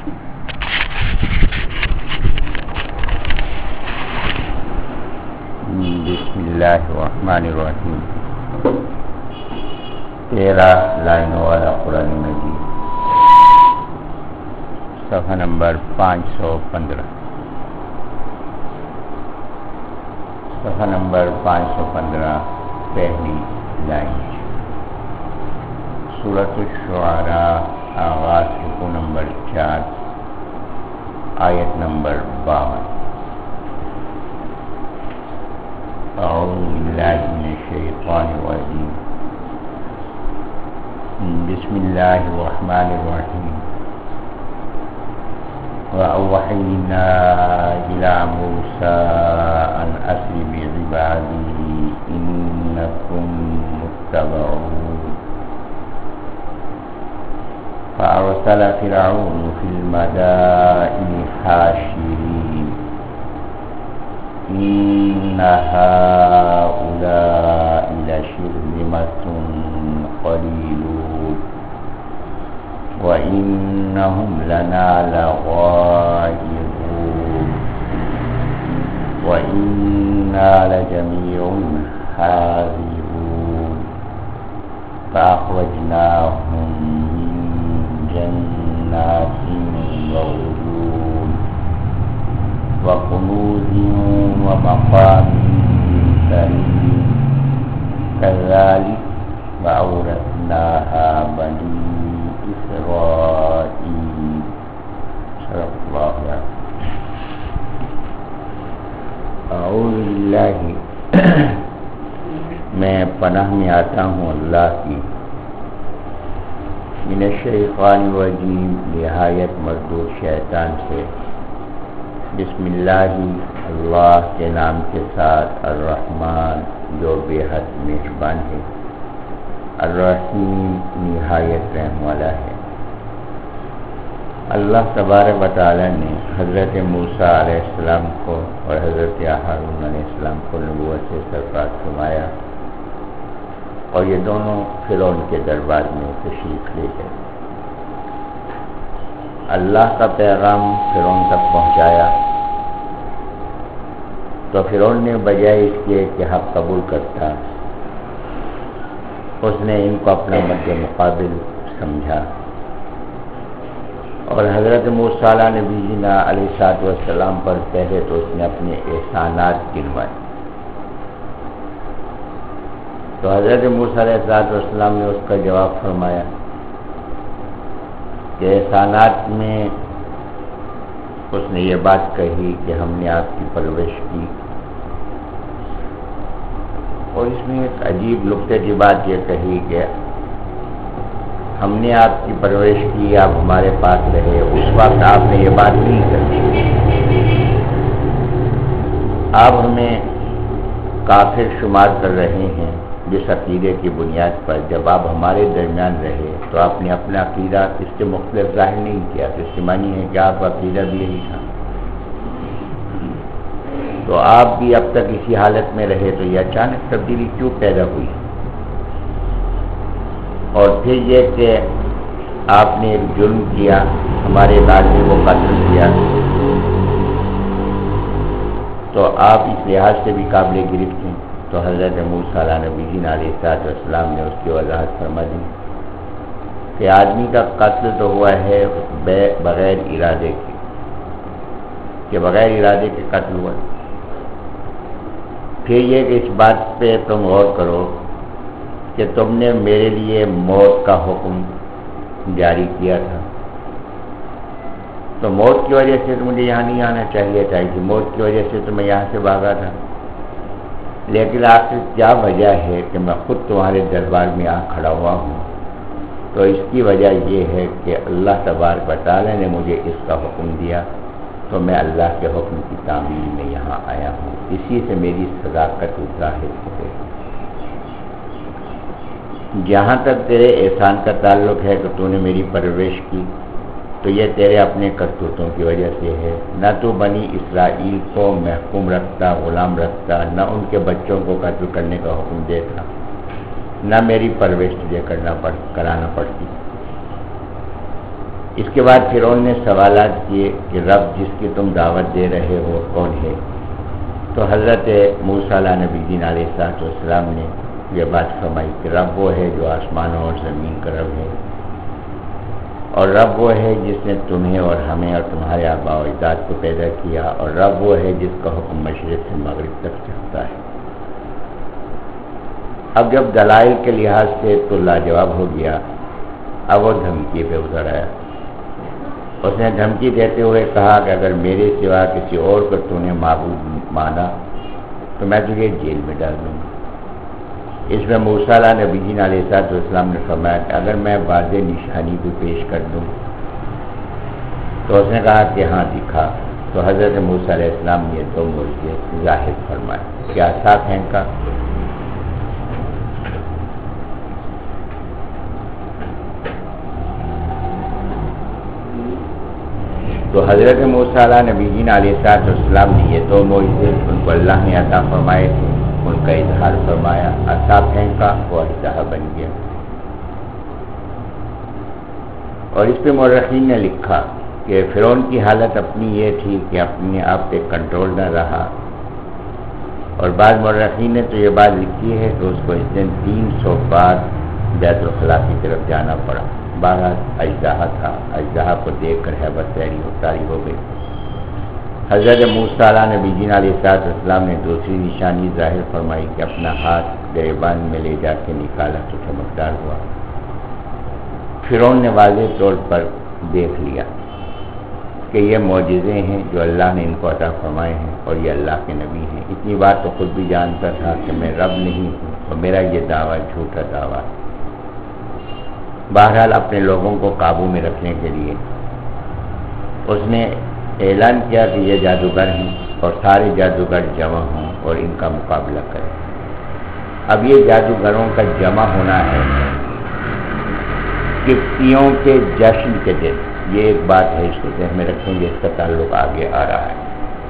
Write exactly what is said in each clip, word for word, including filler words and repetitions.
بسم اللہ الرحمن الرحیم. تیرہ لائنوں والا قرآن مجید، صفحہ نمبر پانچ سو پندرہ. صفحہ نمبر پانچ سو پندرہ، پہلی لائن. سورۃ الشعراء، آغاز رکوع نمبر چار، آیت نمبر باون. اعوذ باللہ من الشیطان الرجیم. بسم اللہ الرحمن الرحیم. وَأَوْحَيْنَا إِلَى مُوسَىٰ أَنْ أَسْرِ بِعِبَادِي إِنَّكُمْ مُتَّبَعُونَ. فَأَرْسَلَ فِرْعَوْنُ فِي الْمَدَائِنِ حَاشِرِينَ إِنَّ هَٰؤُلَاءِ لَشِرْذِمَةٌ قَلِيلُونَ وَإِنَّهُمْ لَنَا لَغَائِظُونَ وَإِنَّا لَجَمِيعٌ حَاذِرُونَ. فَأَخْرَجْنَاهُمْ مِنْ جَنَّاتٍ وَعُيُونٍ وَكُنُوزٍ وَمَقَامٍ كَرِيمٍ. كَذَلِكَ وَأَوْرَثْنَاهَا بَنِي إسرائیل. صدق اللہ العظیم. اعوذ باللہ، میں پناہ میں آتا ہوں اللہ کی، من الشیطان الرجیم، نہایت مردود شیطان سے. بسم اللہ، اللہ کے نام کے ساتھ، الرحمن جو بے حد مہربان ہے، الرحیم نہایت رحم والا ہے. اللہ تبارک و تعالی نے حضرت موسیٰ علیہ السلام کو اور حضرت ہارون علیہ السلام کو نبوت سے سرفراز فرمایا، اور یہ دونوں فرعون کے دربار میں تشریف لے گئے. اللہ کا پیغام فرعون تک پہنچایا تو فرعون نے بجائے اس کے کہ حق قبول کرتا، اس نے ان کو اپنا مد مقابل سمجھا، اور حضرت موسیٰ علیہ نبینا علیہ الصلوۃ والسلام پر پہلے تو اس نے اپنے احسانات گنوائے. تو حضرت موسیٰ علیہ الصلوۃ والسلام نے اس کا جواب فرمایا کہ احسانات میں اس نے یہ بات کہی کہ ہم نے آپ کی پرورش کی، اور اس میں ایک عجیب نکتے کی بات یہ کہی کہ ہم نے آپ کی پرورش کی، آپ ہمارے پاس رہے. اس وقت آپ نے یہ بات نہیں کہی. آپ ہمیں کافر شمار کر رہے ہیں جس عقیدے کی بنیاد پر. جب آپ ہمارے درمیان رہے تو آپ نے اپنا عقیدہ اس سے مختلف ظاہر نہیں کیا، تو اس کے معنی ہے کہ آپ کا عقیدہ بھی یہی تھا. تو آپ بھی اب تک اسی حالت میں رہے، تو یہ اچانک تبدیلی کیوں پیدا ہوئی؟ اور پھر یہ کہ آپ نے ایک جرم کیا، ہمارے ایک آدمی کو قتل کیا، تو آپ اس لحاظ سے بھی قابل گرفت ہیں. تو حضرت موسیٰ علیہ نبینا علیہ الصلوۃ والسلام نے اس کی وضاحت فرما دی کہ آدمی کا قتل تو ہوا ہے بغیر ارادے کے، کہ بغیر ارادے کے قتل ہوا. پھر یہ کہ اس بات پہ تم غور کرو کہ تم نے میرے لیے موت کا حکم جاری کیا تھا، تو موت کی وجہ سے تو مجھے یہاں نہیں آنا چاہیے تھا، کہ موت کی وجہ سے تو میں یہاں سے بھاگا تھا. لیکن آخر کیا وجہ ہے کہ میں خود تمہارے دربار میں آ کھڑا ہوا ہوں؟ تو اس کی وجہ یہ ہے کہ اللہ تبارک و تعالیٰ نے مجھے اس کا حکم دیا، تو میں اللہ کے حکم کی تعمیل میں یہاں آیا ہوں. اسی سے میری صداقت ظاہر ہو گئی. جہاں تک تیرے احسان کا تعلق ہے کہ تو نے میری پرورش کی، تو یہ تیرے اپنے کرتوتوں کی وجہ سے ہے. نہ تو بنی اسرائیل کو محکوم رکھتا، غلام رکھتا، نہ ان کے بچوں کو قتل کرنے کا حکم دیتا، نہ میری پرورش تجھے کرنا پڑ کرانا پڑتی. اس کے بعد فرعون نے سوالات کیے کہ رب جس کی تم دعوت دے رہے ہو کون ہے؟ تو حضرت موسیٰ علیہ نبی جین علیہ السلام نے یہ بات فرمائی کہ رب وہ ہے جو آسمانوں اور زمین کا رب ہے، اور رب وہ ہے جس نے تمہیں اور ہمیں اور تمہارے آباء و اجداد کو پیدا کیا، اور رب وہ ہے جس کا حکم مشرق سے مغرب تک چلتا ہے۔ اب جب دلائل کے لحاظ سے تو لاجواب ہو گیا، اب وہ دھمکی پہ اتر آیا۔ اس نے دھمکی دیتے ہوئے کہا کہ اگر میرے سوا کسی اور کو تو نے معبود مانا تو میں تجھے جیل میں ڈال دوں گا۔ اس میں موسیٰ علیہ نبی جین علیہ السلام نے فرمایا کہ اگر میں واضح نشانی کو پیش کر دوں تو اس نے کہا کہ ہاں دکھا۔ تو حضرت موسیٰ علیہ السلام نے دو معجزے ظاہر فرمائے، کیا سا پھینکا تو حضرت موسیٰ علیہ نبی جین علیہ السلام نے یہ دو معجزے ان کو اللہ نے عطا فرمائے تھے، ان کا اظہار فرمایا، عصا پھینکا وہ اژدہا بن گیا۔ اور اس پہ مورخین نے لکھا کہ فرعون کی حالت اپنی یہ تھی کہ اپنے آپ پہ کنٹرول نہ رہا، اور بعض مورخین نے تو یہ بات لکھی ہے کہ اس کو اس دن تین سو بار بیت الخلاء کی طرف جانا پڑا۔ بارہ اژدہا تھا، اژدہا کو دیکھ کر ہیبت تاری ہو تاری ہو گئی۔ حضرت موسیٰ علیہ نبی جین علیہ السلام نے دوسری نشانی ظاہر فرمائی کہ اپنا ہاتھ گریبان میں لے جا کے نکالا تو چمکدار ہوا۔ فرعون نے واضح طور پر دیکھ لیا کہ یہ معجزے ہیں جو اللہ نے ان کو عطا فرمائے ہیں اور یہ اللہ کے نبی ہیں۔ اتنی بات تو خود بھی جانتا تھا کہ میں رب نہیں ہوں اور میرا یہ دعویٰ جھوٹا دعویٰ ہے۔ بہرحال اپنے لوگوں کو قابو میں رکھنے کے لیے اس نے اعلان کیا کہ یہ جادوگر ہیں اور سارے جادوگر جمع ہوں اور ان کا مقابلہ کریں۔ اب یہ جادوگروں کا جمع ہونا ہے قبطیوں کے جشن کے دن، یہ ایک بات ہے، اس کو ذہن میں رکھیں گے، اس کا تعلق آگے آ رہا ہے۔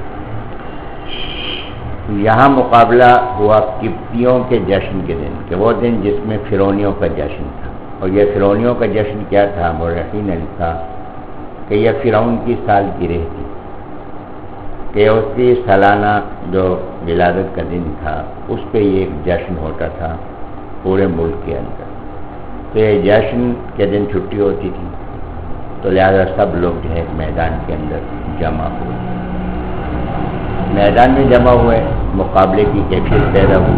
یہاں مقابلہ ہوا قبطیوں کے جشن کے دن، کہ وہ دن جس میں فرعونیوں کا جشن تھا، اور یہ فرعونیوں کا جشن کیا تھا؟ مورخین نے لکھا کہ یہ فرعون کی سالگرہ تھی، کہ اس کی سالانہ جو ولادت کا دن تھا اس پہ یہ ایک جشن ہوتا تھا پورے ملک کے اندر۔ تو یہ جشن کے دن چھٹی ہوتی تھی، تو لہذا سب لوگ جو ہے میدان کے اندر جمع ہوئے، میدان میں جمع ہوئے، مقابلے کی کیفیت پیدا ہوئی۔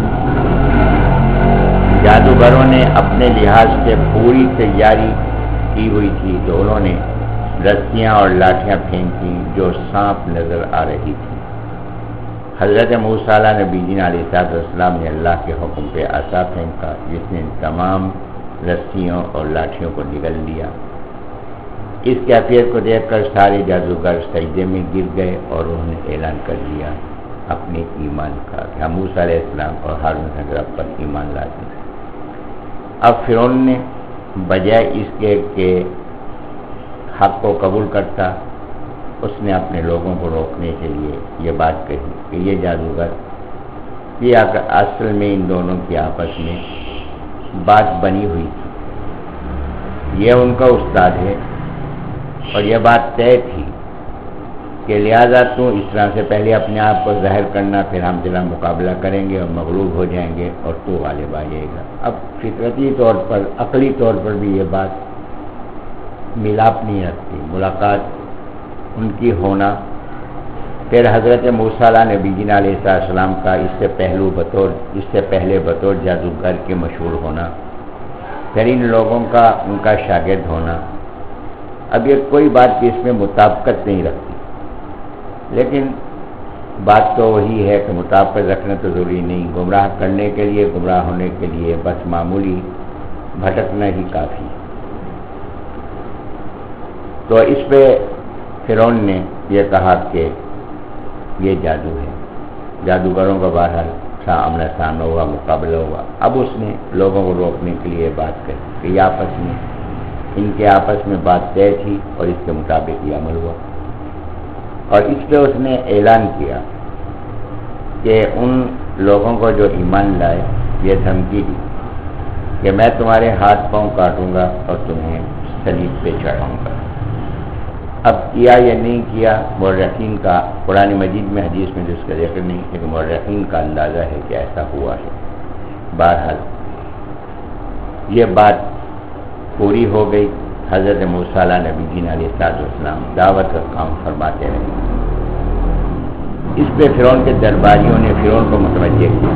جادوگروں نے اپنے لحاظ سے پوری تیاری کی ہوئی تھی، تو انہوں نے رسیاں اور لاٹھیاں پھینکی جو سانپ نظر آ رہی تھی۔ حضرت موسیٰ علیہ نبی جین علیہ السلام نے اللہ کے حکم پہ عصا پھینکا جس نے تمام رسیوں اور لاٹھیوں کو نگل لیا۔ اس کیفیت کو دیکھ کر سارے جادوگر سجدے میں گر گئے اور انہوں نے اعلان کر دیا اپنے ایمان کا کہ ہم موسیٰ علیہ السلام اور ہارون حضرت پر ایمان لاتے ہیں۔ اب فرعون نے بجائے اس کے کہ حق کو قبول کرتا، اس نے اپنے لوگوں کو روکنے کے لیے یہ بات کہی کہ یہ جادوگر، یہ اصل میں ان دونوں کی آپس میں بات بنی ہوئی تھی، یہ ان کا استاد ہے اور یہ بات طے تھی کہ لہذا تو اس طرح سے پہلے اپنے آپ کو ظاہر کرنا، پھر ہم تیرا مقابلہ کریں گے اور مغلوب ہو جائیں گے اور تو غالب آ جائے گا۔ اب فطرتی طور پر، عقلی طور پر بھی یہ بات ملاپ نہیں رکھتی، ملاقات ان کی ہونا۔ پھر حضرت موسیٰ علیہ نبی جین علیہ السلام کا اس سے پہلو بطور اس سے پہلے بطور جادوگر کے مشہور ہونا، پھر ان لوگوں کا ان کا شاگرد ہونا۔ اب یہ کوئی بات بھی اس میں مطابقت نہیں رکھتی، لیکن بات تو وہی ہے کہ مطابقت رکھنا تو ضروری نہیں، گمراہ کرنے کے لیے، گمراہ ہونے کے لیے بس معمولی بھٹکنا ہی کافی۔ تو اس پہ فرعون نے یہ کہا کہ یہ جادو ہے، جادوگروں کا بہرحال آمنا سامنا ہوا، مقابلہ ہوا۔ اب اس نے لوگوں کو روکنے کے لیے بات کہی کہ یہ آپس میں ان کے آپس میں بات طے تھی اور اس کے مطابق یہ عمل ہوا، اور اس پہ اس نے اعلان کیا کہ ان لوگوں کو جو ایمان لائے یہ دھمکی دی کہ میں تمہارے ہاتھ پاؤں کاٹوں گا اور تمہیں صلیب پہ چڑھاؤں گا۔ اب کیا یا نہیں کیا مورخین کا قرآن مجید میں حدیث میں جس کا ذکر نہیں، لیکن مورخین کا اندازہ ہے کہ ایسا ہوا ہے۔ بہرحال یہ بات پوری ہو گئی۔ حضرت موسیٰ علیہ نبی جی علیہ السلام دعوت کا کام فرماتے رہے۔ اس پہ فرعون کے درباریوں نے فرعون کو متوجہ کیا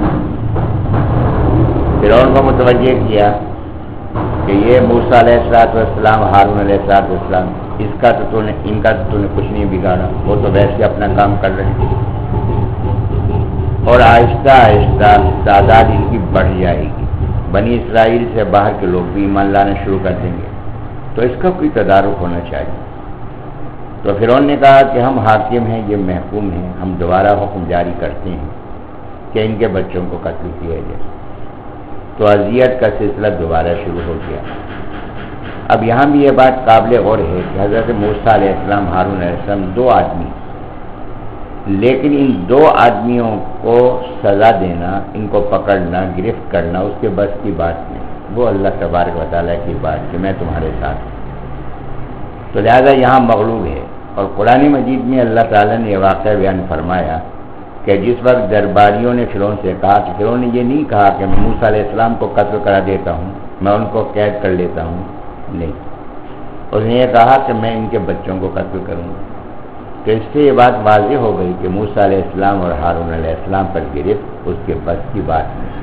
فرعون کو متوجہ کیا کہ یہ موسیٰ علیہ السلام، ہارون علیہ السلام، اس کا تو تو نے ان کا تو نے کچھ نہیں بگاڑا، وہ تو ویسے اپنا کام کر رہے ہیں، اور آہستہ آہستہ تعداد ان کی بڑھ جائے گی، بنی اسرائیل سے باہر کے لوگ بھی ایمان لانا شروع کر دیں گے، تو اس کا کوئی تدارک ہونا چاہیے۔ تو فرعون نے کہا کہ ہم حاکم ہیں، یہ محکوم ہیں، ہم دوبارہ حکم جاری کرتے ہیں کہ ان کے بچوں کو قتل کیا جائے۔ تو اذیت کا سلسلہ دوبارہ شروع ہو گیا۔ اب یہاں بھی یہ بات قابل غور ہے کہ حضرت موسیٰ علیہ السلام، ہارون علیہ السلام دو آدمی، لیکن ان دو آدمیوں کو سزا دینا، ان کو پکڑنا، گرفت کرنا اس کے بس کی بات نہیں، وہ اللہ تبارک و تعالیٰ کی بات کہ میں تمہارے ساتھ ہوں۔ تو لہذا یہاں مغلوب ہے، اور قرآن مجید میں اللہ تعالیٰ نے یہ واقعہ بیان فرمایا کہ جس وقت درباریوں نے فرعون سے کہا کہ فرعون نے یہ نہیں کہا کہ میں موسیٰ علیہ السلام کو قتل کرا دیتا ہوں، میں ان کو قید کر لیتا ہوں، نہیں، اس نے یہ کہا کہ میں ان کے بچوں کو قتل کروں گا۔ تو اس سے یہ بات واضح ہو گئی کہ موسیٰ علیہ السلام اور ہارون علیہ السلام پر گرفت اس کے بس کی بات نہیں۔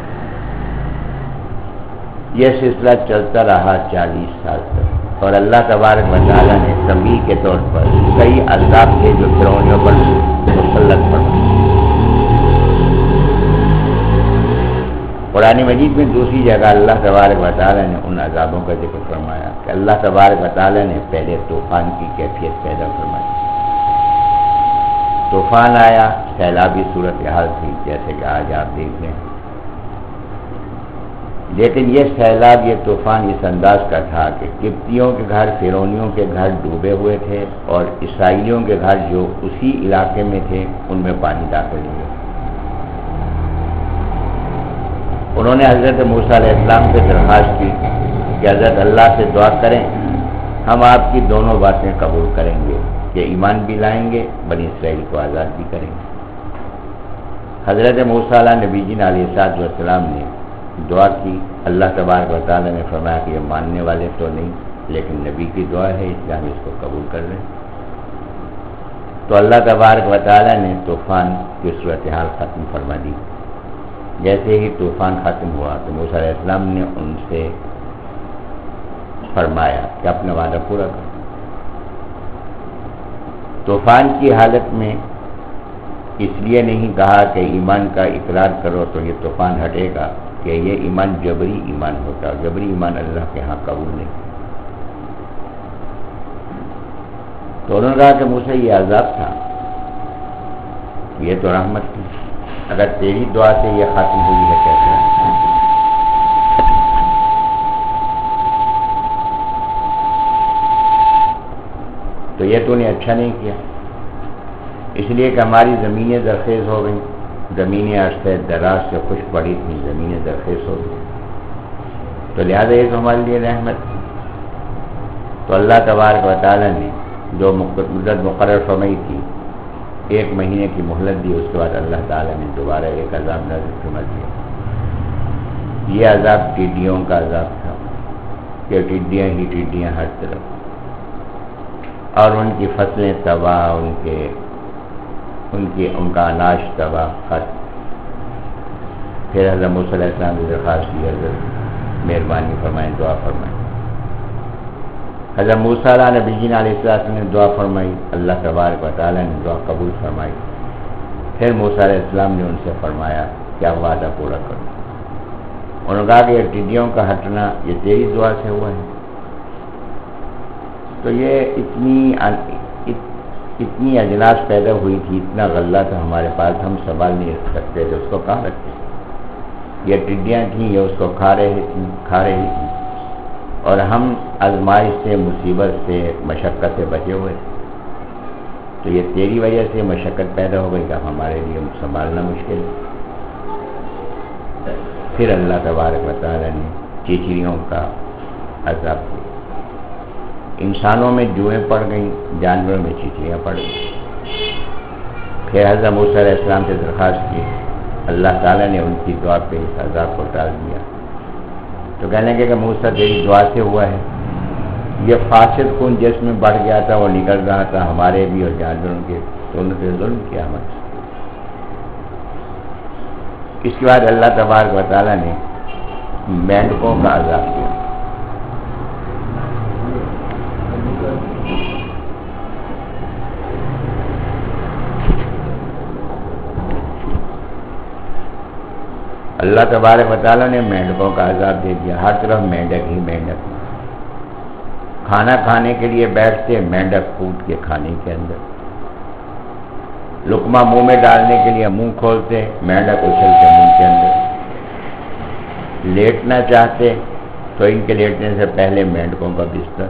یہ سلسلہ چلتا رہا چالیس سال تک، اور اللہ تبارک و تعالیٰ نے تنبیہ کے طور پر کئی عذاب تھے جو فرعونیوں پر مسلط فرمائے۔ قرآن مجید میں دوسری جگہ اللہ تبارک و تعالیٰ نے ان عذابوں کا ذکر فرمایا کہ اللہ تبارک و تعالیٰ نے پہلے طوفان کی کیفیت پیدا فرمائی۔ طوفان آیا، سیلابی صورتحال تھی جیسے کہ آج آپ دیکھ رہے ہیں، لیکن یہ سیلاب، یہ طوفان اس انداز کا تھا کہ قبطیوں کے گھر، فرعونیوں کے گھر ڈوبے ہوئے تھے، اور اسرائیلیوں کے گھر جو اسی علاقے میں تھے ان میں پانی داخل ہوئے۔ انہوں نے حضرت موسیٰ علیہ السلام سے درخواست کی کہ حضرت اللہ سے دعا کریں، ہم آپ کی دونوں باتیں قبول کریں گے کہ ایمان بھی لائیں گے، بنی اسرائیل کو آزاد بھی کریں گے۔ حضرت موسیٰ علیہ نبی جی علیہ السلام نے دعا کی، اللہ تبارک و تعالیٰ نے فرمایا کہ یہ ماننے والے تو نہیں، لیکن نبی کی دعا ہے اس لیے ہم اس کو قبول کر رہے ہیں۔ تو اللہ تبارک و تعالیٰ نے طوفان کی صورتحال ختم فرما دی۔ جیسے ہی طوفان ختم ہوا تو موسیٰ علیہ السلام نے ان سے فرمایا کہ اپنا وعدہ پورا کرو۔ طوفان کی حالت میں اس لیے نہیں کہا کہ ایمان کا اقرار کرو تو یہ طوفان ہٹے گا، کہ یہ ایمان جبری ایمان ہوتا ہے، جبری ایمان اللہ کے ہاں قبول نہیں۔ تو انہوں نے کہا کہ مجھے یہ عذاب تھا، یہ تو رحمت تھی، اگر تیری دعا سے یہ ختم ہوئی ہے کیسے؟ تو یہ تو نے اچھا نہیں کیا، اس لیے کہ ہماری زمینیں زرخیز ہو گئیں، زمینیں عرصہ دراز سے خشک پڑی تھیں، زمینیں زرخیز ہو گئی، تو لہذا یہ تو ہمارے لیے رحمت تھی۔ تو اللہ تبارک و تعالیٰ نے جو مدت مقرر فرمائی تھی، ایک مہینے کی مہلت دی، اس کے بعد اللہ تعالیٰ نے دوبارہ ایک عذاب نازل فرما دیا۔ یہ عذاب ٹڈیوں کا عذاب تھا کہ ٹڈیاں ہی ٹڈیاں ہر طرف، اور ان کی فصلیں تباہ، ان کے ان کی ان کا اناج تباہ ختم۔ پھر حضرت موسیٰ علیہ السلام نے درخواست کی، حضرت مہربانی فرمائیں، دعا فرمائیں۔ حضرت موسیٰ علیہ نبی جی علیہ السلام نے دعا فرمائی، اللہ تبارک و تعالیٰ نے دعا قبول فرمائی۔ پھر موسیٰ علیہ السلام نے ان سے فرمایا کہ آپ وعدہ پورا کرو۔ انہوں نے کہا کہ یہ ٹڈیوں کا ہٹنا یہ تیری دعا سے ہوا ہے۔ تو یہ اتنی اتنی اجناس پیدا ہوئی تھی، اتنا غلہ تھا ہمارے پاس، ہم سنبھال نہیں سکتے تھے، اس کو کہاں رکھتے؟ یہ ٹڈیاں تھیں، یہ اس کو کھا رہی تھیں کھا رہی تھیں اور ہم آزمائش سے، مصیبت سے، مشقت سے بچے ہوئے تھے۔ تو یہ تیری وجہ سے مشقت پیدا ہو گئی کہ ہمارے لیے سنبھالنا مشکل ہے۔ پھر اللہ تبارک و تعالیٰ نے چیچڑیوں کا عذاب دیا۔ انسانوں میں جوئیں پڑ گئیں، جانوروں میں چیٹیاں پڑ گئیں۔ پھر حضرت موسیٰ علیہ السلام سے درخواست کی، اللہ تعالیٰ نے ان کی دعا پہ اس عذاب کو ٹال دیا۔ تو کہنے لگے کہ موسیٰ تیری دعا سے ہوا ہے، یہ فاسد خون جسم میں بڑھ گیا تھا، وہ نکل رہا تھا ہمارے بھی اور جانوروں کے، تو انہوں نے ظلم کیا ہمارے سے۔ اس کے بعد اللہ تبارک و تعالیٰ نے مینڈکوں کا عذاب کیا۔ اللہ تبارک و تعالیٰ نے مینڈکوں کا عذاب دے دیا، ہر طرف مینڈک ہی مینڈک۔ کھانا کھانے کے لیے بیٹھتے، مینڈک پھوٹ کے کھانے کے اندر، لقمہ منہ میں ڈالنے کے لیے منہ کھولتے، مینڈک اچھل کے منہ کے اندر، لیٹنا چاہتے تو ان کے لیٹنے سے پہلے مینڈکوں کا بستر۔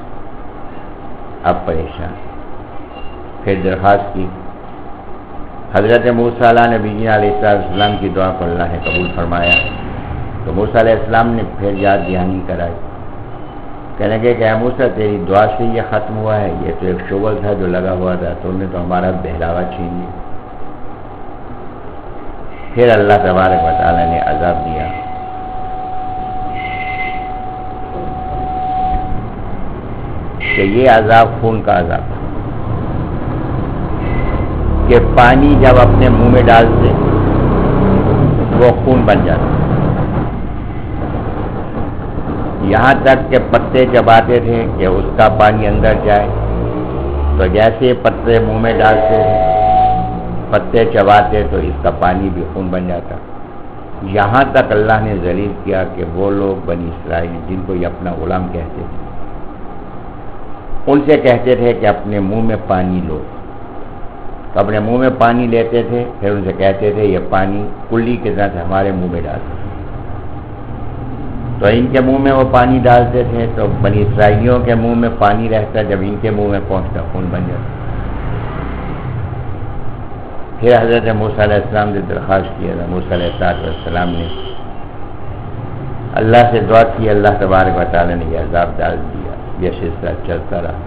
اب پریشان، پھر درخواست کی، حضرت موسیٰ علیہ نبی علیہ السلام کی دعا کو اللہ نے قبول فرمایا۔ تو موسیٰ علیہ السلام نے پھر یاد دہانی کرائی، کہنے لگے کہ اے موسیٰ تیری دعا سے یہ ختم ہوا ہے، یہ تو ایک شغل تھا جو لگا ہوا تھا، تو نے تو ہمارا بہلاوا چھین لیا۔ پھر اللہ تبارک و تعالیٰ نے عذاب دیا۔ کہ یہ عذاب خون کا عذاب تھا، کہ پانی جب اپنے منہ میں ڈالتے وہ خون بن جاتا، یہاں تک کہ پتے چباتے تھے کہ اس کا پانی اندر جائے، تو جیسے پتے منہ میں ڈالتے تھے، پتے چباتے تو اس کا پانی بھی خون بن جاتا۔ یہاں تک اللہ نے ذلیل کیا کہ وہ لوگ بنی اسرائیل جن کو یہ اپنا غلام کہتے تھے، ان سے کہتے تھے کہ اپنے منہ میں پانی لو، تو اپنے منہ میں پانی لیتے تھے، پھر ان سے کہتے تھے یہ پانی کلی کے ساتھ ہمارے منہ میں ڈالتے، تو ان کے منہ میں وہ پانی ڈالتے تھے، تو بنی اسرائیلیوں کے منہ میں پانی رہتا، جب ان کے منہ میں پہنچتا خون بن جاتا۔ پھر حضرت موسیٰ علیہ السلام نے درخواست کی، حضرت موسیٰ علیہ السلام نے اللہ سے دعا کی، اللہ تبارک و تعالیٰ نے یہ عذاب ڈال دیا۔ یہ سلسلہ چلتا رہا۔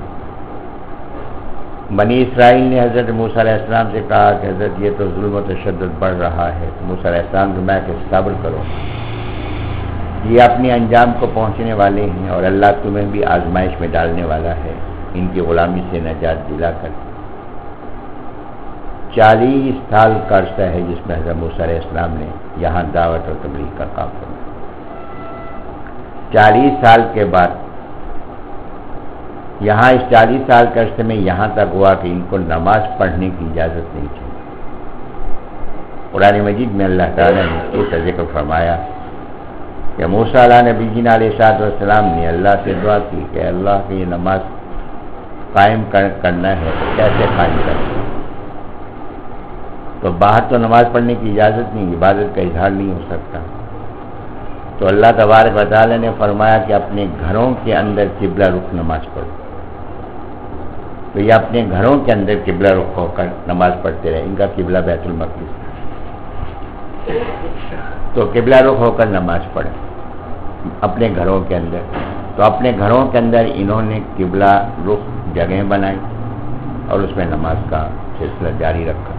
بنی اسرائیل نے حضرت موسیٰ علیہ السلام سے کہا کہ حضرت یہ تو ظلم و تشدد بڑھ رہا ہے، تو موسیٰ علیہ السلام کو میں کہ صبر کرو، یہ اپنے انجام کو پہنچنے والے ہیں اور اللہ تمہیں بھی آزمائش میں ڈالنے والا ہے، ان کی غلامی سے نجات دلا کر۔ چالیس سال کا عرصہ ہے جس میں حضرت موسیٰ علیہ السلام نے یہاں دعوت اور تبلیغ کا کام کیا۔ چالیس سال کے بعد یہاں اس چالیس سال کے عرصے میں یہاں تک ہوا کہ ان کو نماز پڑھنے کی اجازت نہیں تھی۔ قرآن مجید میں اللہ تعالیٰ نے اس کا ذکر فرمایا کہ موسیٰ علیہ نبی جی علیہ السلام نے اللہ سے دعا کی کہ اللہ کی یہ نماز قائم کرنا ہے تو کیسے قائم کرنا، تو باہر تو نماز پڑھنے کی اجازت نہیں، عبادت کا اظہار نہیں ہو سکتا، تو اللہ تبارک و تعالیٰ نے فرمایا کہ اپنے گھروں کے اندر قبلہ رخ نماز پڑھو، تو یہ اپنے گھروں کے اندر قبلہ رخ ہو کر نماز پڑھتے رہے۔ ان کا قبلہ بیت المقدس، تو قبلہ رخ ہو کر نماز پڑھے اپنے گھروں کے اندر۔ تو اپنے گھروں کے اندر انہوں نے قبلہ رخ جگہیں بنائی اور اس میں نماز کا سلسلہ جاری رکھا۔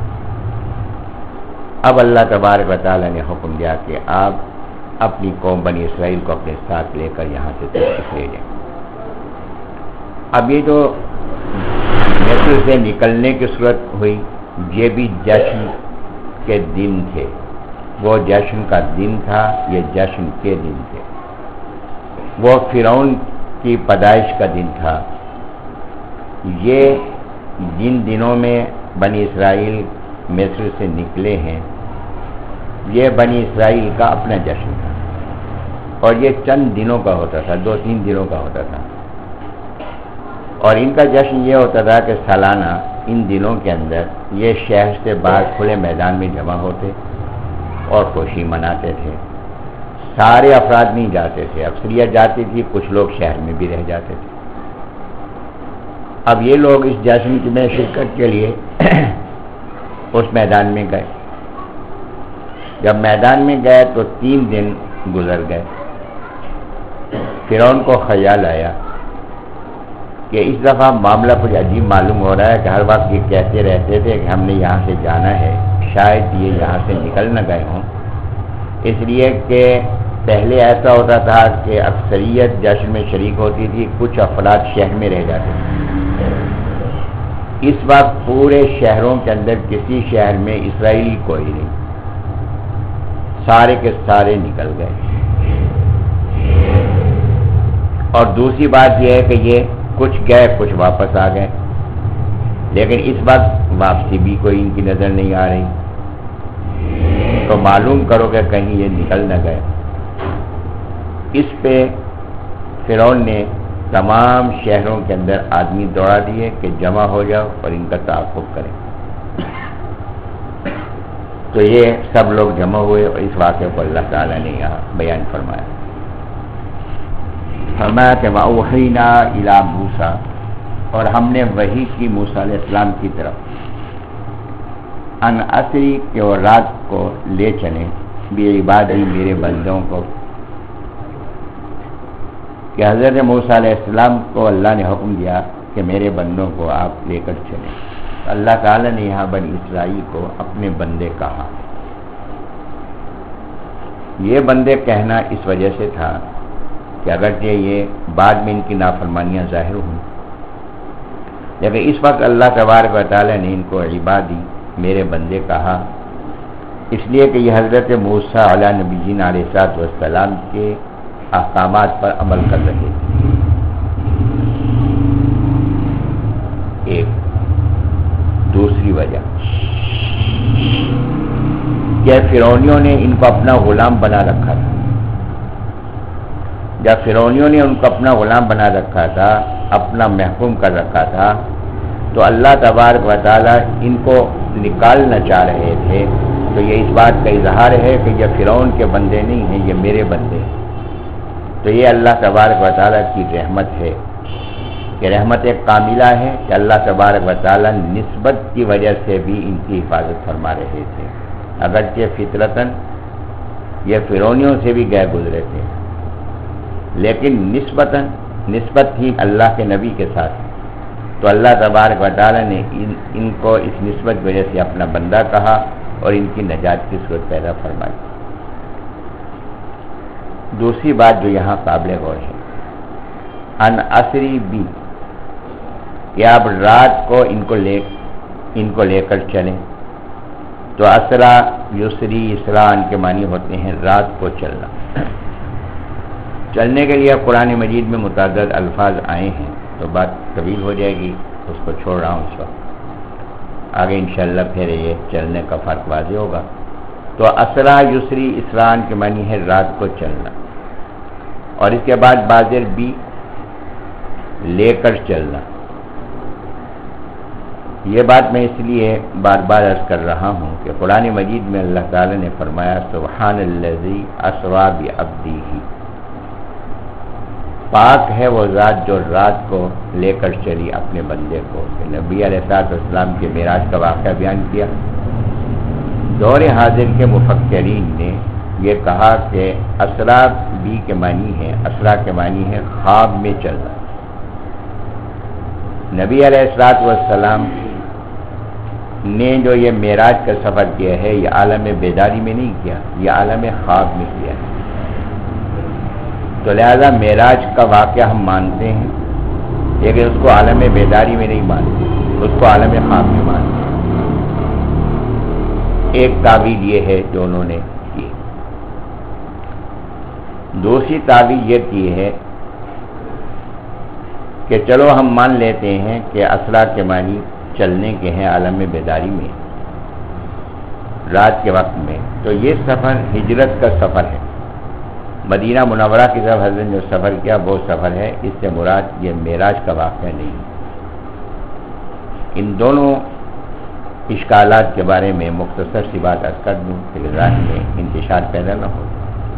اب اللہ تبارک و تعالیٰ نے حکم دیا کہ آپ اپنی قوم بنی اسرائیل کو اپنے ساتھ لے کر یہاں سے تشریف لے جائیں۔ اب یہ جو مصر سے نکلنے کی صورت ہوئی، یہ بھی جشن کے دن تھے، وہ جشن کا دن تھا، یہ جشن کے دن تھے، وہ فرعون کی پیدائش کا دن تھا۔ یہ جن دنوں میں بنی اسرائیل مصر سے نکلے ہیں، یہ بنی اسرائیل کا اپنا جشن تھا، اور یہ چند دنوں کا ہوتا تھا، دو تین دنوں کا ہوتا تھا، اور ان کا جشن یہ ہوتا تھا کہ سالانہ ان دنوں کے اندر یہ شہر سے باہر کھلے میدان میں جمع ہوتے اور خوشی مناتے تھے۔ سارے افراد نہیں جاتے تھے، اکثریت جاتی تھی، کچھ لوگ شہر میں بھی رہ جاتے تھے۔ اب یہ لوگ اس جشن میں شرکت کے لیے اس میدان میں گئے۔ جب میدان میں گئے تو تین دن گزر گئے۔ فرعون کو خیال آیا کہ اس دفعہ معاملہ کچھ عجیب معلوم ہو رہا ہے کہ ہر وقت یہ کہتے رہتے تھے کہ ہم نے یہاں سے جانا ہے، شاید یہ یہاں سے نکل نہ گئے ہوں، اس لیے کہ پہلے ایسا ہوتا تھا کہ اکثریت جشن میں شریک ہوتی تھی، کچھ افراد شہر میں رہ جاتے تھے۔ اس وقت پورے شہروں کے اندر کسی شہر میں اسرائیلی کوئی نہیں، سارے کے سارے نکل گئے۔ اور دوسری بات یہ ہے کہ یہ کچھ گئے کچھ واپس آ گئے، لیکن اس وقت واپسی بھی کوئی ان کی نظر نہیں آ رہی، تو معلوم کرو کہ کہیں یہ نکل نہ گئے۔ اس پہ فرعون نے تمام شہروں کے اندر آدمی دوڑا دیے کہ جمع ہو جاؤ اور ان کا تعاقب کریں۔ تو یہ سب لوگ جمع ہوئے اور اس واقعے کو اللہ تعالیٰ نے یہاں بیان فرمایا۔ فرمایا کہ وَأَوْحَيْنَا إِلَىٰ مُوسَىٰ، اور ہم نے وحی کی موسیٰ علیہ السلام کی طرف، ان اسری کہ وہ رات کو لے چلیں، بعبادی میرے بندوں کو، کہ حضرت موسیٰ علیہ السلام کو اللہ نے حکم دیا کہ میرے بندوں کو آپ لے کر چلیں۔ اللہ تعالیٰ نے یہاں بنی اسرائیل کو اپنے بندے کہا۔ یہ بندے کہنا اس وجہ سے تھا کہ اگرچہ یہ بعد میں ان کی نافرمانیاں ظاہر ہوں، لیکن اس وقت اللہ تبارک و تعالیٰ نے ان کو عبادی میرے بندے کہا، اس لیے کہ یہ حضرت موسیٰ علیہ نبینا علیہ الصلوۃ والسلام کے احکامات پر عمل کر رہے تھے۔ ایک دوسری وجہ کہ فرعونیوں نے ان کو اپنا غلام بنا رکھا تھا۔ جب فرعونیوں نے ان کو اپنا غلام بنا رکھا تھا، اپنا محکوم کر رکھا تھا، تو اللہ تبارک و تعالیٰ ان کو نکالنا چاہ رہے تھے۔ تو یہ اس بات کا اظہار ہے کہ یہ فرعون کے بندے نہیں ہیں، یہ میرے بندے ہیں۔ تو یہ اللہ تبارک و تعالیٰ کی رحمت ہے، کہ رحمت ایک کاملہ ہے کہ اللہ تبارک و تعالیٰ نسبت کی وجہ سے بھی ان کی حفاظت فرما رہے تھے، اگرچہ فطرتاً یہ فرعونیوں سے بھی گئے گزرے تھے، لیکن نسبتاً نسبت تھی اللہ کے نبی کے ساتھ، تو اللہ تبارک و تعالیٰ نے ان, ان کو اس نسبت کی وجہ سے اپنا بندہ کہا اور ان کی نجات کی صورت پیدا فرمائی۔ دوسری بات جو یہاں قابل غور ہے، ان اسری بھی، کہ آپ رات کو ان کو لے ان کو لے کر چلیں۔ تو اسرا یسری اسران کے معنی ہوتے ہیں رات کو چلنا۔ چلنے کے لیے قرآن مجید میں متعدد الفاظ آئے ہیں، تو بات طویل ہو جائے گی، اس کو چھوڑ رہا ہوں اس وقت، آگے انشاءاللہ پھر یہ چلنے کا فرق واضح ہوگا۔ تو اسرا یسری اسران کے معنی ہے رات کو چلنا، اور اس کے بعد بازر بھی لے کر چلنا۔ یہ بات میں اس لیے بار بار عرض کر رہا ہوں کہ قرآن مجید میں اللہ تعالی نے فرمایا سبحان الذی اسری بعبدہ، پاک ہے وہ ذات جو رات کو لے کر چلی اپنے بندے کو۔ کہ نبی علیہ الصلوۃ والسلام کے معراج کا واقعہ بیان کیا۔ دور حاضر کے مفکرین نے یہ کہا کہ اسرا بھی کے معنی ہے، اسرا کے معنی ہے خواب میں چلنا۔ نبی علیہ الصلوۃ والسلام نے جو یہ معراج کا سفر کیا ہے، یہ عالم بیداری میں نہیں کیا، یہ عالم خواب میں کیا ہے۔ تو لہذا معراج کا واقعہ ہم مانتے ہیں، لیکن اس کو عالم بیداری میں نہیں مانتے، اس کو عالم خواب میں مانتے ہیں۔ ایک تعویل یہ ہے جو انہوں نے کی۔ دوسری تعویل یہ کی ہے کہ چلو ہم مان لیتے ہیں کہ اسرا کے معنی چلنے کے ہیں عالم بیداری میں رات کے وقت میں، تو یہ سفر ہجرت کا سفر ہے۔ مدینہ منورہ کی طرف حضرت نے جو سفر کیا وہ سفر ہے، اس سے مراد یہ معراج کا واقعہ نہیں۔ ان دونوں اشکالات کے بارے میں مختصر سی بات عرض کر دوں کہ ذہن میں انتشار پیدا نہ ہو۔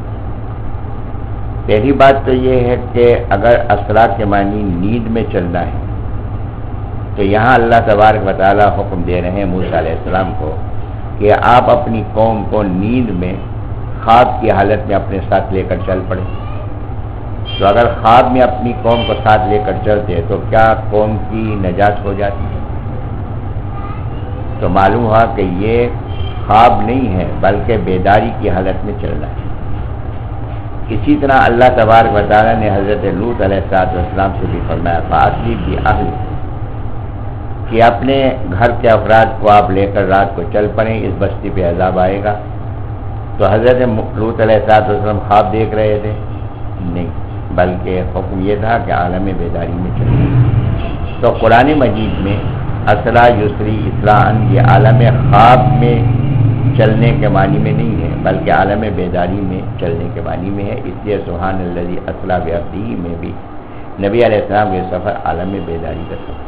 پہلی بات تو یہ ہے کہ اگر اسرا کے معنی نیند میں چلنا ہے، تو یہاں اللہ تبارک و تعالیٰ حکم دے رہے ہیں موسیٰ علیہ السلام کو کہ آپ اپنی قوم کو نیند میں خواب کی حالت میں اپنے ساتھ لے کر چل پڑے۔ تو اگر خواب میں اپنی قوم کو ساتھ لے کر چلتے تو کیا قوم کی نجات ہو جاتی؟ تو معلوم ہوا کہ یہ خواب نہیں ہے بلکہ بیداری کی حالت میں چل رہا ہے۔ اسی طرح اللہ تبارک و تعالیٰ نے حضرت لوط علیہ السلام سے بھی فرمایا فَأَسْرِ بِأَهْلِكَ کہ اپنے گھر کے افراد کو آپ لے کر رات کو چل پڑیں، اس بستی پہ عذاب آئے گا۔ تو حضرت لوط علیہ السلام خواب دیکھ رہے تھے؟ نہیں، بلکہ حکم یہ تھا کہ عالم بیداری میں چلیں۔ تو قرآن مجید میں اسرا یسری اسراءً یہ عالم خواب میں چلنے کے معنی میں نہیں ہے بلکہ عالم بیداری میں چلنے کے معنی میں ہے۔ اس لیے سبحان الذی اسری بعبدہ میں بھی نبی علیہ السلام کے سفر عالم بیداری کا سفر۔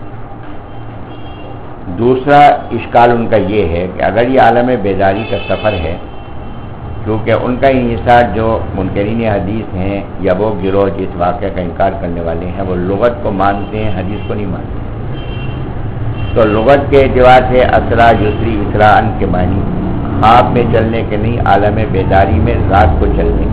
دوسرا اشکال ان کا یہ ہے کہ اگر یہ عالم بیداری کا سفر ہے، کیونکہ ان کا انحصار جو منکرین حدیث ہیں یا وہ گروہ جس واقعہ کا انکار کرنے والے ہیں وہ لغت کو مانتے ہیں، حدیث کو نہیں مانتے، تو لغت کے اعتبار سے اسرا یسری اسراءً کے معنی خواب میں چلنے کے نہیں، عالم بیداری میں رات کو چلنے۔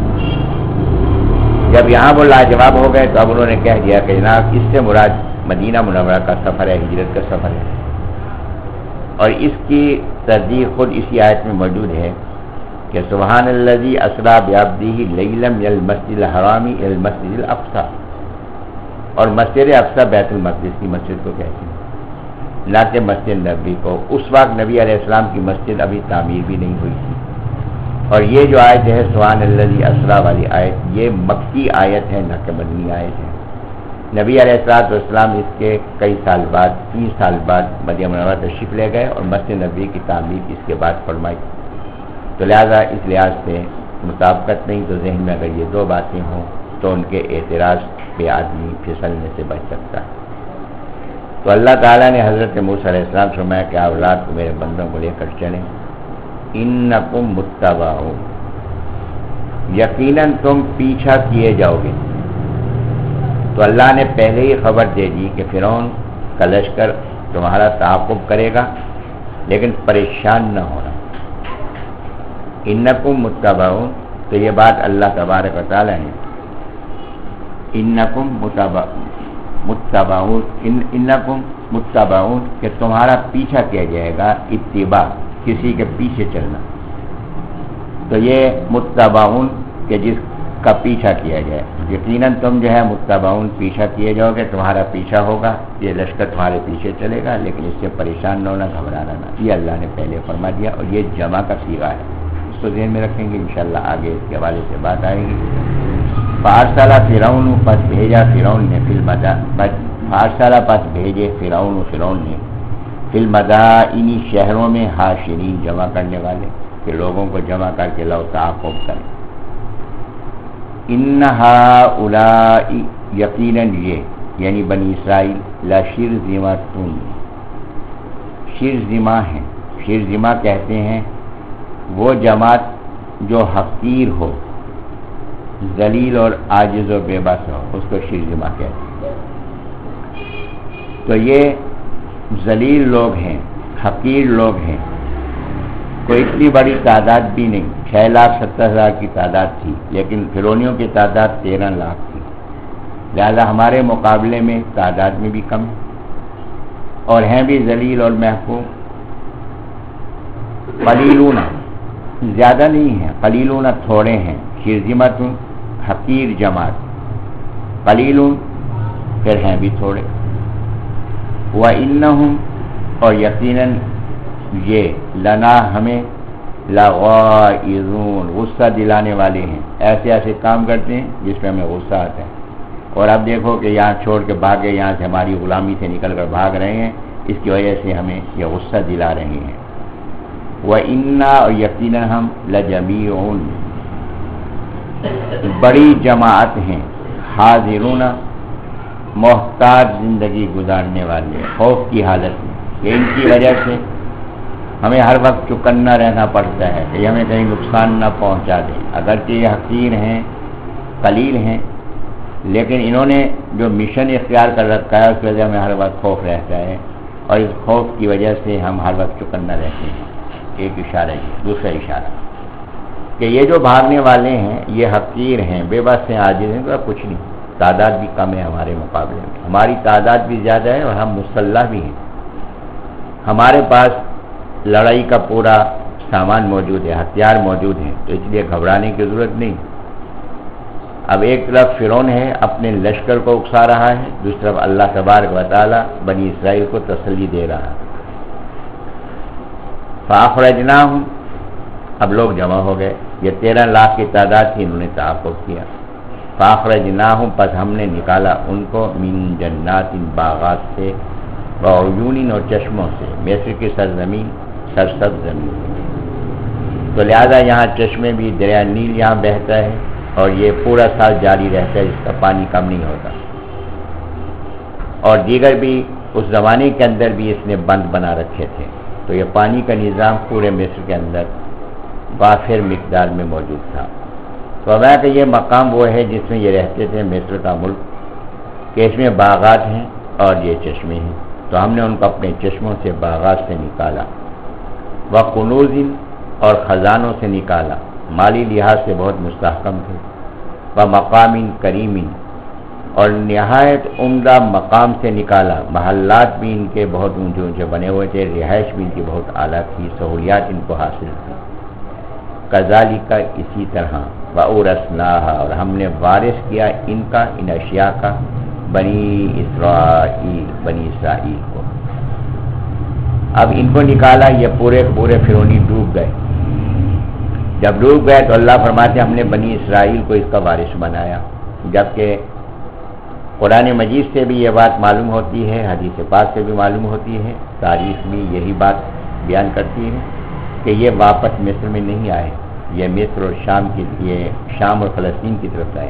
جب یہاں وہ لاجواب ہو گئے تو اب انہوں نے کہہ دیا کہ جناب اس سے مراد مدینہ منورہ کا سفر ہے، ہجرت کا سفر ہے، اور اس کی تصدیق خود اسی آیت میں موجود ہے کہ سبحان الذی اسری بعبدہ لیلا من المسجد الحرام الی المسجد الاقصی، اور مسجد اقصی بیت المقدس کی مسجد کو کہتے ہیں، نہ کہ مسجد نبوی کو۔ اس وقت نبی علیہ السلام کی مسجد ابھی تعمیر بھی نہیں ہوئی تھی، اور یہ جو آیت ہے سبحان الذی اسری والی آیت یہ مکی آیت ہے نہ کہ مدنی آیت ہے۔ نبی علیہ الصلوۃ والسلام اس کے کئی سال بعد تین سال بعد مدینہ منورہ تشریف لے گئے اور مسجد نبوی کی تعمیر اس کے بعد فرمائی، تو لہذا اس لحاظ سے مطابقت نہیں، تو ذہن میں اگر یہ دو باتیں ہوں تو ان کے اعتراض پہ آدمی پھسلنے سے بچ سکتا ہے۔ تو اللہ تعالیٰ نے حضرت موسیٰ علیہ السلام سے فرمایا کہ اولاد کو میرے بندوں کو لے کر چلیں، انکم متبعون یقیناً تم پیچھا کیے جاؤ گے۔ تو اللہ نے پہلے ہی خبر دے دی کہ فرعون کا لشکر تمہارا تعاقب کرے گا، لیکن پریشان نہ ہونا۔ انکم متبعون، تو یہ بات اللہ تبارک و تعالیٰ نے انکم متبعون ان انکم متبعون کہ تمہارا پیچھا کیا جائے گا، اتباع کسی کے پیچھے چلنا، تو یہ متبعون کہ جس کا پیچھا کیا جائے، یقیناً تم جو ہے متبعون پیچھا کیے جاؤ گے، تمہارا پیچھا ہوگا، یہ لشکر تمہارے پیچھے چلے گا، لیکن اس سے پریشان نہ ہونا، گھبرانا نہ، یہ اللہ نے پہلے فرما دیا، اور یہ جمع کا صیغہ ہے، اس کو ذہن میں رکھیں گے، انشاءاللہ آگے اس کے حوالے سے بات آئے گی۔ فارسل فرعون پس بھیجا فرعون نے فی المدائن فارسل پس بھیجے فرعون فرعون نے فی المدائن شہروں میں حاشرین جمع کرنے والے، کہ لوگوں کو جمع کر کے لو تعاقب کریں۔ ان ہؤلاء یقیناً یہ یعنی بنی اسرائیل لشرذمۃ شرذمہ ہیں، شرذمہ کہتے ہیں وہ جماعت جو حقیر ہو، ذلیل اور عاجز و بے بس ہو، اس کو شرذمہ کہتے ہیں۔ تو یہ ذلیل لوگ ہیں، حقیر لوگ ہیں، کوئی اتنی بڑی تعداد بھی نہیں، چھ لاکھ ستر ہزار کی تعداد تھی، لیکن فرعونیوں کی تعداد تیرہ لاکھ تھی، لہذا ہمارے مقابلے میں تعداد میں بھی کم اور ہیں بھی ذلیل اور محکوم۔ قلیلون زیادہ نہیں ہیں، قلیلون تھوڑے ہیں، شرذمۃ حقیر جماعت، قلیلون پھر ہیں بھی تھوڑے، وَإِنَّهُمْ اور یقیناً یہ لنا ہمیں لغائظون غصہ دلانے والے ہیں، ایسے ایسے کام کرتے ہیں جس پہ ہمیں غصہ آتا ہے، اور اب دیکھو کہ یہاں چھوڑ کے بھاگے، یہاں سے ہماری غلامی سے نکل کر بھاگ رہے ہیں، اس کی وجہ سے ہمیں یہ غصہ دلا رہے ہیں۔ وَإِنَّا اور یقیناً ہم لَجَمِيعٌ بڑی جماعت ہیں، حاضرون محتاط زندگی گزارنے والے، خوف کی حالت میں، کہ ان کی وجہ سے ہمیں ہر وقت چکنا رہنا پڑتا ہے کہ ہمیں کہیں نقصان نہ پہنچا دیں، اگرچہ یہ حقیر ہیں، قلیل ہیں، لیکن انہوں نے جو مشن اختیار کر رکھا ہے اس وجہ ہمیں ہر وقت خوف رہتا ہے، اور اس خوف کی وجہ سے ہم ہر وقت چکنا رہتے ہیں۔ ایک اشارہ ہے، دوسرا اشارہ کہ یہ جو بھاگنے والے ہیں یہ حقیر ہیں، بے بس ہیں، عاجز ہیں، تو کچھ نہیں، تعداد بھی کم ہے ہمارے مقابلے میں، ہماری تعداد بھی زیادہ ہے اور ہم مسلح بھی ہیں، ہمارے پاس لڑائی کا پورا سامان موجود ہے، ہتھیار موجود ہیں، تو اس لیے گھبرانے کی ضرورت نہیں۔ اب ایک طرف فرعون ہے اپنے لشکر کو اکسا رہا ہے، دوسری طرف اللہ تبارک و تعالی بنی اسرائیل کو تسلی دے رہا ہے۔ فاخرجناہم، اب لوگ جمع ہو گئے، یہ تیرہ لاکھ کی تعداد تھی، انہوں نے تعاقب کیا۔ فاخرجناہم، پس ہم نے نکالا ان کو، من جنات، باغات سے، وعیون، اور چشموں سے، مصر کی سرزمین، سرسبز زمین، تو لہذا یہاں چشمے بھی، دریا نیل یہاں بہتا ہے اور یہ پورا سال جاری رہتا ہے، اس کا پانی کم نہیں ہوتا، اور دیگر بھی اس زمانے کے اندر بھی اس نے بند بنا رکھے تھے، تو یہ پانی کا نظام پورے مصر کے اندر وافر مقدار میں موجود تھا۔ تو اب کہ یہ مقام وہ ہے جس میں یہ رہتے تھے، مصر کا ملک، کہ اس میں باغات ہیں اور یہ چشمے ہیں، تو ہم نے ان کو اپنے چشموں سے، باغات سے نکالا، وکنوز، اور خزانوں سے نکالا، مالی لحاظ سے بہت مستحکم تھے، ومقام کریم، اور نہایت عمدہ مقام سے نکالا، محلات بھی ان کے بہت اونچے اونچے بنے ہوئے تھے، رہائش بھی ان کی بہت اعلیٰ تھی، سہولیات ان کو حاصل تھی۔ کذالک، اسی طرح، وَأَوْرَثْنَاهَا، اور ہم نے وارث کیا ان کا، ان اشیاء کا، بنی اسرائیل، بنی اسرائیل کو۔ اب ان کو نکالا، یہ پورے پورے فرعونی ڈوب گئے، جب ڈوب گئے تو اللہ فرماتے ہیں ہم نے بنی اسرائیل کو اس کا وارث بنایا، جبکہ قرآن مجید سے بھی یہ بات معلوم ہوتی ہے، حدیث پاک سے بھی معلوم ہوتی ہے، تاریخ بھی یہی بات بیان کرتی ہے کہ یہ واپس مصر میں نہیں آئے، یہ مصر اور شام کی، یہ شام اور فلسطین کی طرف آئے،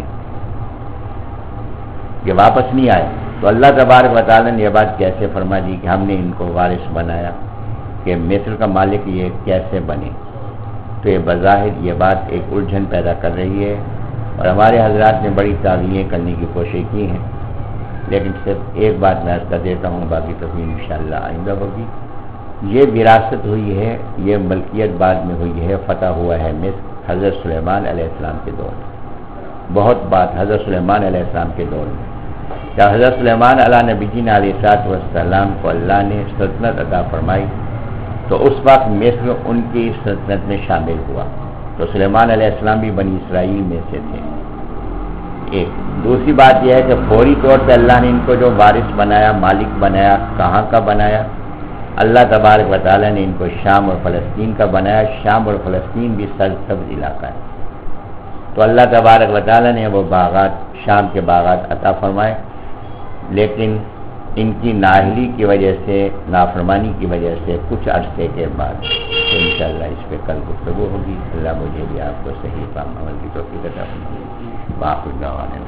یہ واپس نہیں آئے۔ تو اللہ تبارک و تعالیٰ نے یہ بات کیسے فرما دی کہ ہم نے ان کو وارث بنایا، کہ مصر کا مالک یہ کیسے بنے؟ تو یہ بظاہر یہ بات ایک الجھن پیدا کر رہی ہے، اور ہمارے حضرات نے بڑی تعویلیں کرنے کی کوشش کی ہیں، لیکن صرف ایک بات میں عرض کر دیتا ہوں، باقی تفصیل انشاءاللہ آئندہ ہوگی۔ یہ وراثت ہوئی ہے، یہ ملکیت بعد میں ہوئی ہے، فتح ہوا ہے مصر حضرت سلیمان علیہ السلام کے دور میں، بہت بات حضرت سلیمان علیہ السلام کے دور میں، جب حضرت سلیمان علیہ نبی جی علیہ السلام کو اللہ نے سلطنت عطا فرمائی تو اس وقت مصر ان کی سلطنت میں شامل ہوا، تو سلیمان علیہ السلام بھی بنی اسرائیل میں سے تھے۔ ایک دوسری بات یہ ہے کہ فوری طور پہ اللہ نے ان کو جو وارث بنایا، مالک بنایا، کہاں کا بنایا؟ اللہ تبارک و تعالیٰ نے ان کو شام اور فلسطین کا بنایا، شام اور فلسطین بھی سرسبز علاقہ ہے، تو اللہ تبارک و تعالیٰ نے وہ باغات، شام کے باغات عطا فرمائے، لیکن ان کی نااہلی کی وجہ سے، نافرمانی کی وجہ سے کچھ عرصے کے بعد، تو انشاءاللہ اس پہ کل گفتگو ہوگی۔ اللہ مجھے بھی آپ کو صحیح فہم عمل کی توفیق عطا فرمائے۔ باقی دعوانا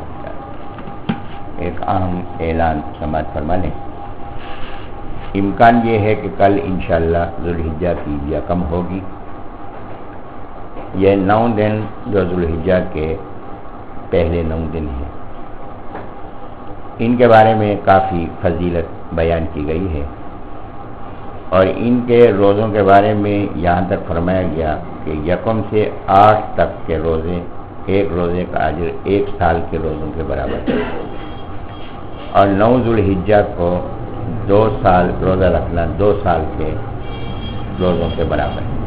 ایک اہم اعلان سماعت فرما لیں۔ امکان یہ ہے کہ کل انشاءاللہ ذوالحجہ کی یکم ہوگی، یہ نو دن جو ذوالحجہ کے پہلے نو دن ہیں، ان کے بارے میں کافی فضیلت بیان کی گئی ہے، اور ان کے روزوں کے بارے میں یہاں تک فرمایا گیا کہ یکم سے آٹھ تک کے روزے، ایک روزے کا اجر ایک سال کے روزوں کے برابر ہے، اور نو ذوالحجہ کو دو سال روزہ رکھنا دو سال کے روزوں کے برابر ہے،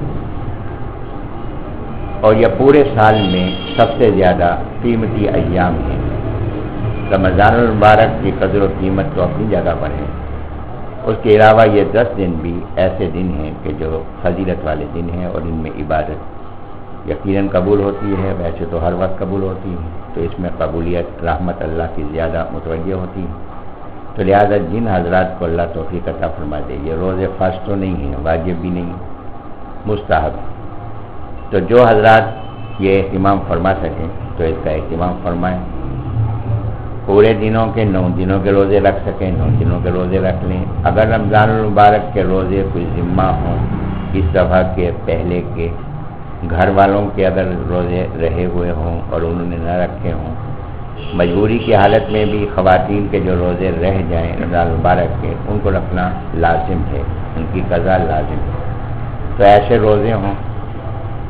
اور یہ پورے سال میں سب سے زیادہ قیمتی ایام ہیں۔ رمضان المبارک کی قدر و قیمت تو اپنی جگہ پر ہے، اس کے علاوہ یہ دس دن بھی ایسے دن ہیں کہ جو فضیلت والے دن ہیں، اور ان میں عبادت یقیناً قبول ہوتی ہے، ویسے تو ہر وقت قبول ہوتی ہے، تو اس میں قبولیت رحمت اللہ کی زیادہ متوجہ ہوتی ہے، تو لہذا جن حضرات کو اللہ توفیق عطا فرما دے، یہ روزے فرض تو نہیں ہیں، واجب بھی نہیں، مستحب، تو جو حضرات یہ اہتمام فرما سکیں تو اس کا اہتمام فرمائیں، پورے دنوں کے نو دنوں کے روزے رکھ سکیں، نو دنوں کے روزے رکھ لیں۔ اگر رمضان المبارک کے روزے کوئی ذمہ ہوں، اس دفعہ کے پہلے کے گھر والوں کے اگر روزے رہے ہوئے ہوں اور انہوں نے نہ رکھے ہوں، مجبوری کی حالت میں بھی خواتین کے جو روزے رہ جائیں رمضان المبارک کے، ان کو رکھنا لازم ہے، ان کی قضا لازم ہے، تو ایسے روزے ہوں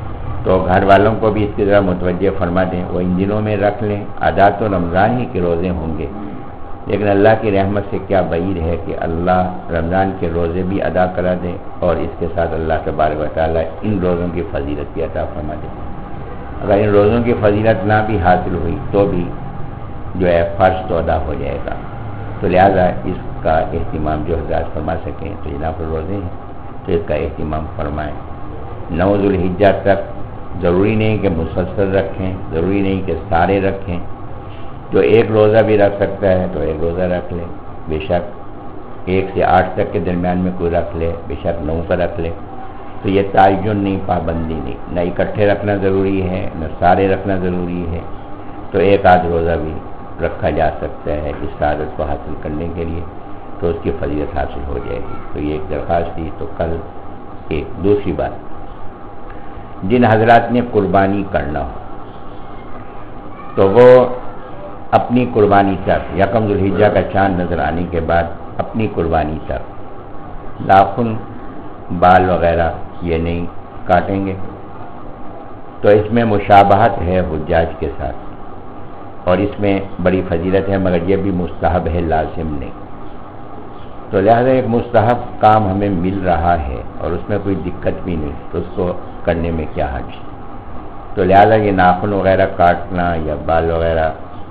تو گھر والوں کو بھی اس کی طرح متوجہ فرما دیں، وہ ان دنوں میں رکھ لیں۔ ادا تو رمضان ہی کے روزے ہوں گے، لیکن اللہ کی رحمت سے کیا بعید ہے کہ اللہ رمضان کے روزے بھی ادا کرا دے اور اس کے ساتھ اللہ تبارک و تعالیٰ ان روزوں کی فضیلت بھی عطا فرما دے۔ اگر ان روزوں کی فضیلت نہ بھی حاصل ہوئی تو بھی جو ہے فرض تو ادا ہو جائے گا، تو لہذا اس کا اہتمام جو حضرات فرما سکیں تو جناب روزے ہیں تو اس کا اہتمام فرمائیں۔ نو ذوالحجہ تک ضروری نہیں کہ مسلسل رکھیں، ضروری نہیں کہ سارے رکھیں، جو ایک روزہ بھی رکھ سکتا ہے تو ایک روزہ رکھ لے، بے شک ایک سے آٹھ تک کے درمیان میں کوئی رکھ لے، بے شک نو کا رکھ لے، تو یہ تعین نہیں، پابندی نہیں، نہ اکٹھے رکھنا ضروری ہے نہ سارے رکھنا ضروری ہے، تو ایک آدھ روزہ بھی رکھا جا سکتا ہے اس سعادت کو حاصل کرنے کے لیے، تو اس کی فضیلت حاصل ہو جائے گی۔ تو یہ ایک درخواست تھی۔ تو کل ایک دوسری بات، جن حضرات نے قربانی کرنا ہو تو وہ اپنی قربانی تک یکم ذوالحجہ کا چاند نظر آنے کے بعد اپنی قربانی تک ناخن بال وغیرہ یہ نہیں کاٹیں گے، تو اس میں مشابہت ہے حجاج کے ساتھ اور اس میں بڑی فضیلت ہے، مگر یہ بھی مستحب ہے، لازم نہیں۔ تو لہذا ایک مستحب کام ہمیں مل رہا ہے اور اس میں کوئی دقت بھی نہیں، تو اس کو کرنے میں کیا حرج ہے۔ تو لہذا یہ ناخن وغیرہ کاٹنا یا بال وغیرہ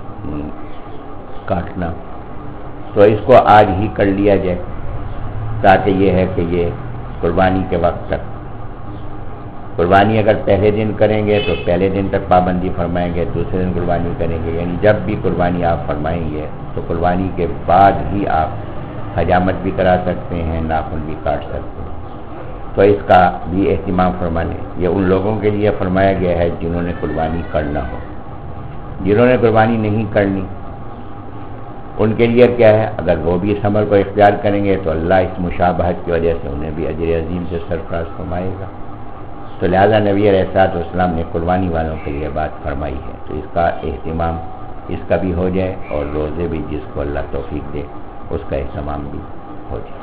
کاٹنا تو اس کو آج ہی کر لیا جائے، تاکہ یہ ہے کہ یہ قربانی کے وقت تک، قربانی اگر پہلے دن کریں گے تو پہلے دن تک پابندی فرمائیں گے، دوسرے دن قربانی کریں گے، یعنی جب بھی قربانی آپ فرمائیں گے تو قربانی کے بعد ہی آپ حجامت بھی کرا سکتے ہیں، ناخن بھی کاٹ سکتے ہیں، تو اس کا بھی اہتمام فرما لیں۔ یہ ان لوگوں کے لیے فرمایا گیا ہے جنہوں نے قربانی کرنا ہو، جنہوں نے قربانی نہیں کرنی ان کے لیے کیا ہے، اگر وہ بھی اس عمل کو اختیار کریں گے تو اللہ اس مشابہت کی وجہ سے انہیں بھی اجر عظیم سے سرفراز فرمائے گا۔ تو لہذا نبی علیہ الصلوۃ والسلام نے قربانی والوں کے لیے بات فرمائی ہے، تو اس کا اہتمام اس کا بھی ہو جائے اور روزے بھی جس کو اللہ توفیق دے اس کا اہتمام بھی ہو جائے۔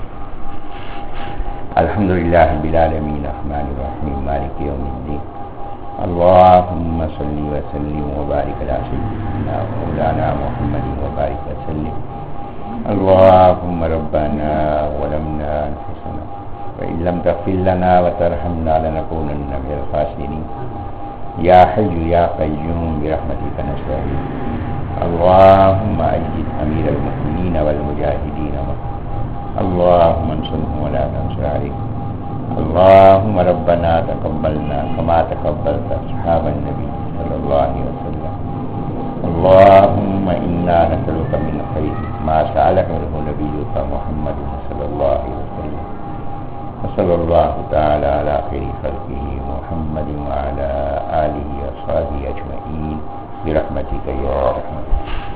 الحمدللہ رب العالمین الرحمن الرحیم مالک یوم الدین، اللہم صلی وسلم وبارک علی سیدنا مولانا محمد وبارک وسلم۔ اللہم ربنا ظلمنا انفسنا وإن لم تغفر لنا وترحمنا لنكونن من الخاسرين یا حی یا قیوم برحمتک نستغیث۔ اللہم أيد امیر المؤمنین والمجاہدین اللہم انصرهم ولا تنصر عليهم۔ اللهم ربنا تقبلنا كما تقبلت أصحاب النبي صلى الله عليه وسلم۔ اللهم إنا نسألك من خير ما سألك منه نبيك محمد صلى الله عليه وسلم، وصلى الله تعالى على خير خلقه محمد وعلى آله وصحبه أجمعين برحمتك يا رحمن